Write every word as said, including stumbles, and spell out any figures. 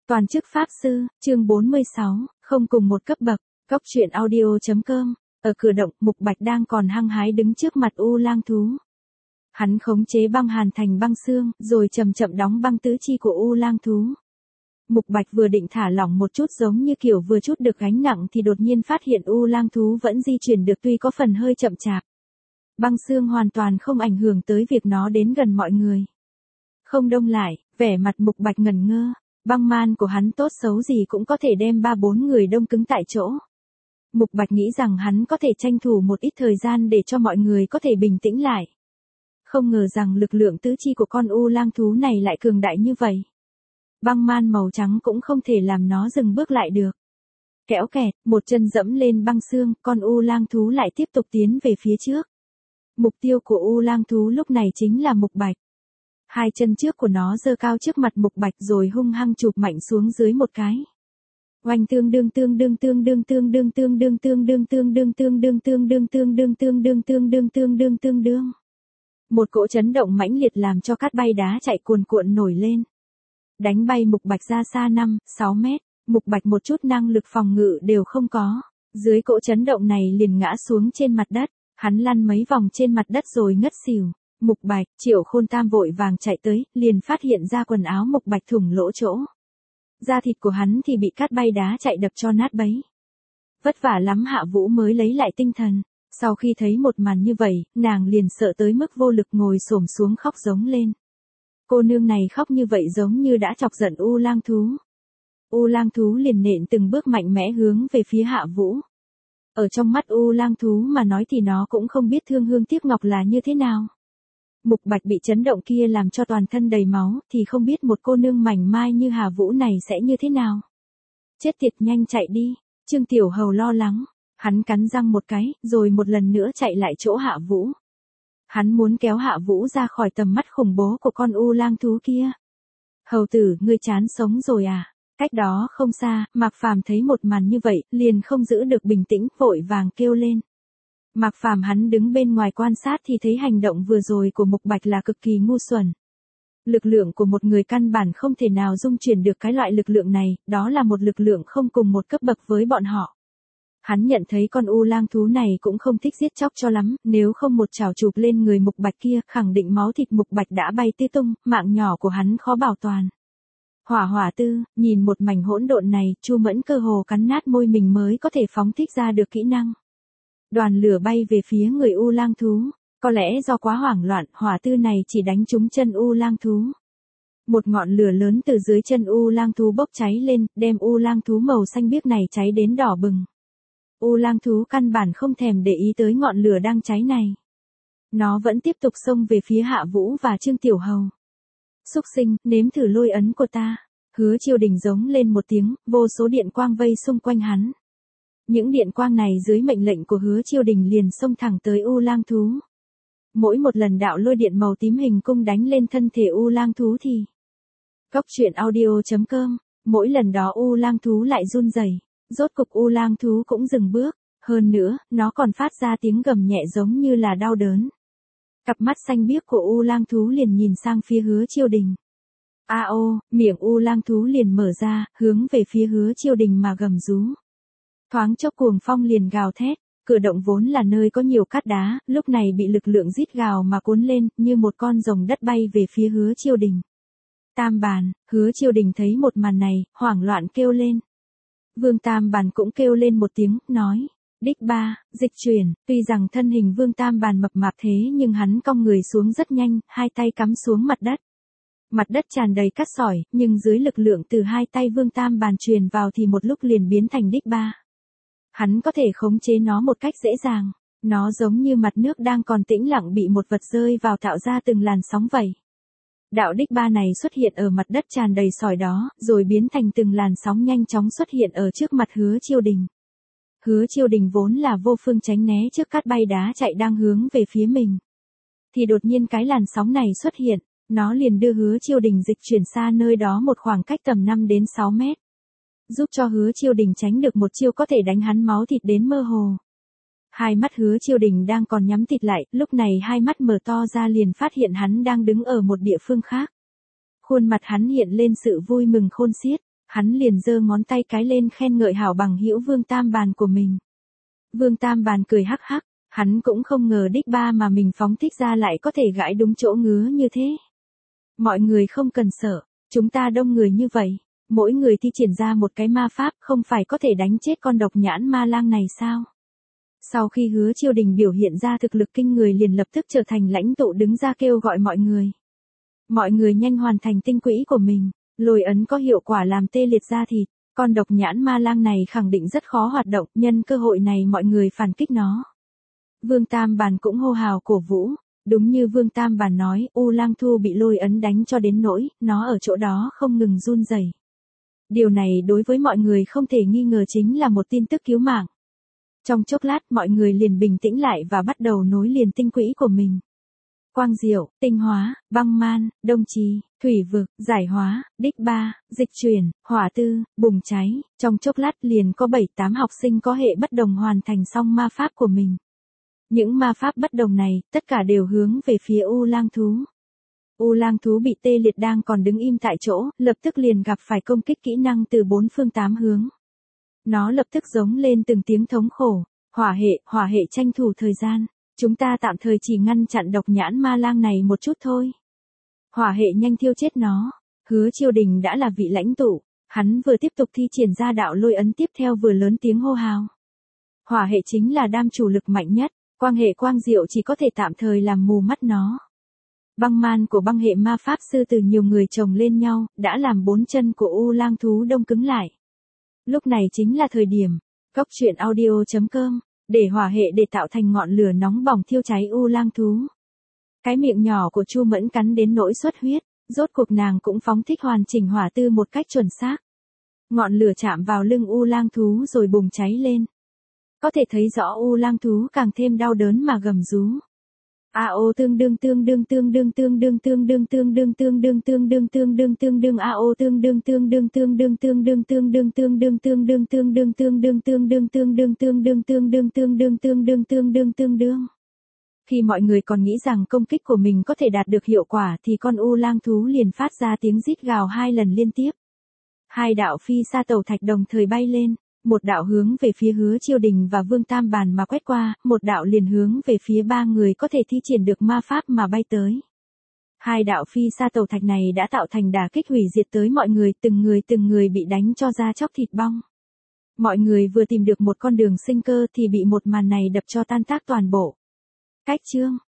Toàn chức Pháp Sư, chương bốn mươi sáu, không cùng một cấp bậc, Cốc truyện audio.com, ở cửa động, Mục Bạch đang còn hăng hái đứng trước mặt U Lang thú. Hắn khống chế băng hàn thành băng xương, rồi chậm chậm đóng băng tứ chi của U Lang thú. Mục Bạch vừa định thả lỏng một chút giống như kiểu vừa chút được gánh nặng thì đột nhiên phát hiện U Lang thú vẫn di chuyển được tuy có phần hơi chậm chạp. Băng xương hoàn toàn không ảnh hưởng tới việc nó đến gần mọi người. Không đông lại, vẻ mặt Mục Bạch ngẩn ngơ. Băng man của hắn tốt xấu gì cũng có thể đem ba bốn người đông cứng tại chỗ. Mục Bạch nghĩ rằng hắn có thể tranh thủ một ít thời gian để cho mọi người có thể bình tĩnh lại. Không ngờ rằng lực lượng tứ chi của con U Lang thú này lại cường đại như vậy. Băng man màu trắng cũng không thể làm nó dừng bước lại được. Kéo kẹt, một chân dẫm lên băng xương, con U Lang thú lại tiếp tục tiến về phía trước. Mục tiêu của U Lang thú lúc này chính là Mục Bạch. Hai chân trước của nó giơ cao trước mặt Mục Bạch rồi hung hăng chụp mạnh xuống dưới một cái. Oanh tương đương tương đương tương đương tương đương tương đương tương đương tương đương tương đương tương đương tương đương tương đương tương đương tương đương tương đương. Một cỗ chấn động mãnh liệt làm cho cát bay đá chạy cuồn cuộn nổi lên. Đánh bay Mục Bạch ra xa năm, sáu mét, Mục Bạch một chút năng lực phòng ngự đều không có. Dưới cỗ chấn động này liền ngã xuống trên mặt đất, hắn lăn mấy vòng trên mặt đất rồi ngất xỉu. Mục Bạch, Triệu Khôn Tam vội vàng chạy tới, liền phát hiện ra quần áo Mục Bạch thủng lỗ chỗ. Da thịt của hắn thì bị cát bay đá chạy đập cho nát bấy. Vất vả lắm Hạ Vũ mới lấy lại tinh thần. Sau khi thấy một màn như vậy, nàng liền sợ tới mức vô lực ngồi xổm xuống khóc giống lên. Cô nương này khóc như vậy giống như đã chọc giận U Lang thú. U Lang thú liền nện từng bước mạnh mẽ hướng về phía Hạ Vũ. Ở trong mắt U Lang thú mà nói thì nó cũng không biết thương hương tiếc ngọc là như thế nào. Mục Bạch bị chấn động kia làm cho toàn thân đầy máu, thì không biết một cô nương mảnh mai như Hà Vũ này sẽ như thế nào. Chết tiệt, nhanh chạy đi, Trương Tiểu Hầu lo lắng, hắn cắn răng một cái, rồi một lần nữa chạy lại chỗ Hạ Vũ. Hắn muốn kéo Hạ Vũ ra khỏi tầm mắt khủng bố của con U Lang thú kia. Hầu tử, ngươi chán sống rồi à? Cách đó không xa, Mạc Phàm thấy một màn như vậy, liền không giữ được bình tĩnh, vội vàng kêu lên. Mạc Phàm hắn đứng bên ngoài quan sát thì thấy hành động vừa rồi của Mục Bạch là cực kỳ ngu xuẩn. Lực lượng của một người căn bản không thể nào dung chuyển được cái loại lực lượng này, đó là một lực lượng không cùng một cấp bậc với bọn họ. Hắn nhận thấy con U Lang thú này cũng không thích giết chóc cho lắm, nếu không một chảo chụp lên người Mục Bạch kia, khẳng định máu thịt Mục Bạch đã bay tứ tung, mạng nhỏ của hắn khó bảo toàn. Hỏa Hỏa Tư, nhìn một mảnh hỗn độn này, Chu Mẫn cơ hồ cắn nát môi mình mới có thể phóng thích ra được kỹ năng. Đoàn lửa bay về phía người U Lang thú, có lẽ do quá hoảng loạn, hỏa tư này chỉ đánh trúng chân U Lang thú. Một ngọn lửa lớn từ dưới chân U Lang thú bốc cháy lên, đem U Lang thú màu xanh biếc này cháy đến đỏ bừng. U Lang thú căn bản không thèm để ý tới ngọn lửa đang cháy này. Nó vẫn tiếp tục xông về phía Hạ Vũ và Trương Tiểu Hầu. Xúc sinh, nếm thử lôi ấn của ta. Hứa Chiêu Đình giống lên một tiếng, vô số điện quang vây xung quanh hắn. Những điện quang này dưới mệnh lệnh của Hứa Chiêu Đình liền xông thẳng tới U Lang thú. Mỗi một lần đạo lôi điện màu tím hình cung đánh lên thân thể U Lang thú thì Cốc truyện audio.com, mỗi lần đó U Lang thú lại run rẩy, rốt cục U Lang thú cũng dừng bước, hơn nữa, nó còn phát ra tiếng gầm nhẹ giống như là đau đớn. Cặp mắt xanh biếc của U Lang thú liền nhìn sang phía Hứa Chiêu Đình. A ô, miệng U Lang thú liền mở ra, hướng về phía Hứa Chiêu Đình mà gầm rú. Thoáng chốc cuồng phong liền gào thét, cửa động vốn là nơi có nhiều cát đá, lúc này bị lực lượng rít gào mà cuốn lên, như một con rồng đất bay về phía Hứa Chiêu Đình. Tam Bàn, Hứa Chiêu Đình thấy một màn này, hoảng loạn kêu lên. Vương Tam Bàn cũng kêu lên một tiếng, nói, đích ba, dịch chuyển, tuy rằng thân hình Vương Tam Bàn mập mạp thế nhưng hắn cong người xuống rất nhanh, hai tay cắm xuống mặt đất. Mặt đất tràn đầy cát sỏi, nhưng dưới lực lượng từ hai tay Vương Tam Bàn truyền vào thì một lúc liền biến thành đích ba. Hắn có thể khống chế nó một cách dễ dàng, nó giống như mặt nước đang còn tĩnh lặng bị một vật rơi vào tạo ra từng làn sóng vậy. Đạo đích ba này xuất hiện ở mặt đất tràn đầy sỏi đó, rồi biến thành từng làn sóng nhanh chóng xuất hiện ở trước mặt Hứa Chiêu Đình. Hứa Chiêu Đình vốn là vô phương tránh né trước cát bay đá chạy đang hướng về phía mình. Thì đột nhiên cái làn sóng này xuất hiện, nó liền đưa Hứa Chiêu Đình dịch chuyển xa nơi đó một khoảng cách tầm năm đến sáu mét. Giúp cho Hứa Chiêu Đình tránh được một chiêu có thể đánh hắn máu thịt đến mơ hồ. Hai mắt Hứa Chiêu Đình đang còn nhắm thịt lại, lúc này hai mắt mở to ra liền phát hiện hắn đang đứng ở một địa phương khác. Khuôn mặt hắn hiện lên sự vui mừng khôn xiết, Hắn liền giơ ngón tay cái lên khen ngợi hảo bằng hữu Vương Tam Bàn của mình. Vương Tam Bàn cười hắc hắc, hắn cũng không ngờ đích ba mà mình phóng thích ra lại có thể gãi đúng chỗ ngứa như thế. Mọi người không cần sợ, chúng ta đông người như vậy, mỗi người thi triển ra một cái ma pháp không phải có thể đánh chết con độc nhãn ma lang này sao? Sau khi Hứa Chiêu Đình biểu hiện ra thực lực kinh người liền lập tức trở thành lãnh tụ đứng ra kêu gọi mọi người. Mọi người nhanh hoàn thành tinh quỹ của mình, lôi ấn có hiệu quả làm tê liệt da thịt, con độc nhãn ma lang này khẳng định rất khó hoạt động, nhân cơ hội này mọi người phản kích nó. Vương Tam Bàn cũng hô hào cổ vũ, đúng như Vương Tam Bàn nói, U Lang Thu bị lôi ấn đánh cho đến nỗi, nó ở chỗ đó không ngừng run rẩy. Điều này đối với mọi người không thể nghi ngờ chính là một tin tức cứu mạng. Trong chốc lát mọi người liền bình tĩnh lại và bắt đầu nối liền tinh quỹ của mình. Quang diệu, tinh hóa, băng man, đông trì, thủy vực, giải hóa, đích ba, dịch chuyển, hỏa tư, bùng cháy, trong chốc lát liền có bảy tám học sinh có hệ bất đồng hoàn thành xong ma pháp của mình. Những ma pháp bất đồng này, tất cả đều hướng về phía U Lang Thú. U Lang Thú bị tê liệt đang còn đứng im tại chỗ, lập tức liền gặp phải công kích kỹ năng từ bốn phương tám hướng. Nó lập tức giống lên từng tiếng thống khổ, hỏa hệ, hỏa hệ tranh thủ thời gian. Chúng ta tạm thời chỉ ngăn chặn độc nhãn ma lang này một chút thôi. Hỏa hệ nhanh thiêu chết nó. Hứa Chiêu Đình đã là vị lãnh tụ, hắn vừa tiếp tục thi triển ra đạo lôi ấn tiếp theo vừa lớn tiếng hô hào. Hỏa hệ chính là đam chủ lực mạnh nhất, quang hệ quang diệu chỉ có thể tạm thời làm mù mắt nó. Băng man của băng hệ ma pháp sư từ nhiều người chồng lên nhau, đã làm bốn chân của U Lang Thú đông cứng lại. Lúc này chính là thời điểm, cốc truyện audio chấm com, để hỏa hệ để tạo thành ngọn lửa nóng bỏng thiêu cháy U Lang Thú. Cái miệng nhỏ của Chu Mẫn cắn đến nỗi xuất huyết, rốt cuộc nàng cũng phóng thích hoàn chỉnh hỏa tư một cách chuẩn xác. Ngọn lửa chạm vào lưng U Lang Thú rồi bùng cháy lên. Có thể thấy rõ U Lang Thú càng thêm đau đớn mà gầm rú. A O tương đương tương đương tương đương tương đương tương đương tương đương tương đương tương đương tương đương tương đương A O tương đương tương đương tương đương tương đương tương đương tương đương tương đương tương đương tương đương tương đương tương đương tương đương tương đương tương đương tương đương tương đương tương đương. Khi mọi người còn nghĩ rằng công kích của mình có thể đạt được hiệu quả thì con U Lang Thú liền phát ra tiếng rít gào hai lần liên tiếp. Hai đạo phi sa tẩu thạch đồng thời bay lên. Một đạo hướng về phía Hứa Chiêu Đình và Vương Tam Bàn mà quét qua, một đạo liền hướng về phía ba người có thể thi triển được ma pháp mà bay tới. Hai đạo phi sa tẩu thạch này đã tạo thành đả kích hủy diệt tới mọi người, từng người từng người bị đánh cho da chóc thịt bong. Mọi người vừa tìm được một con đường sinh cơ thì bị một màn này đập cho tan tác toàn bộ. Cách chương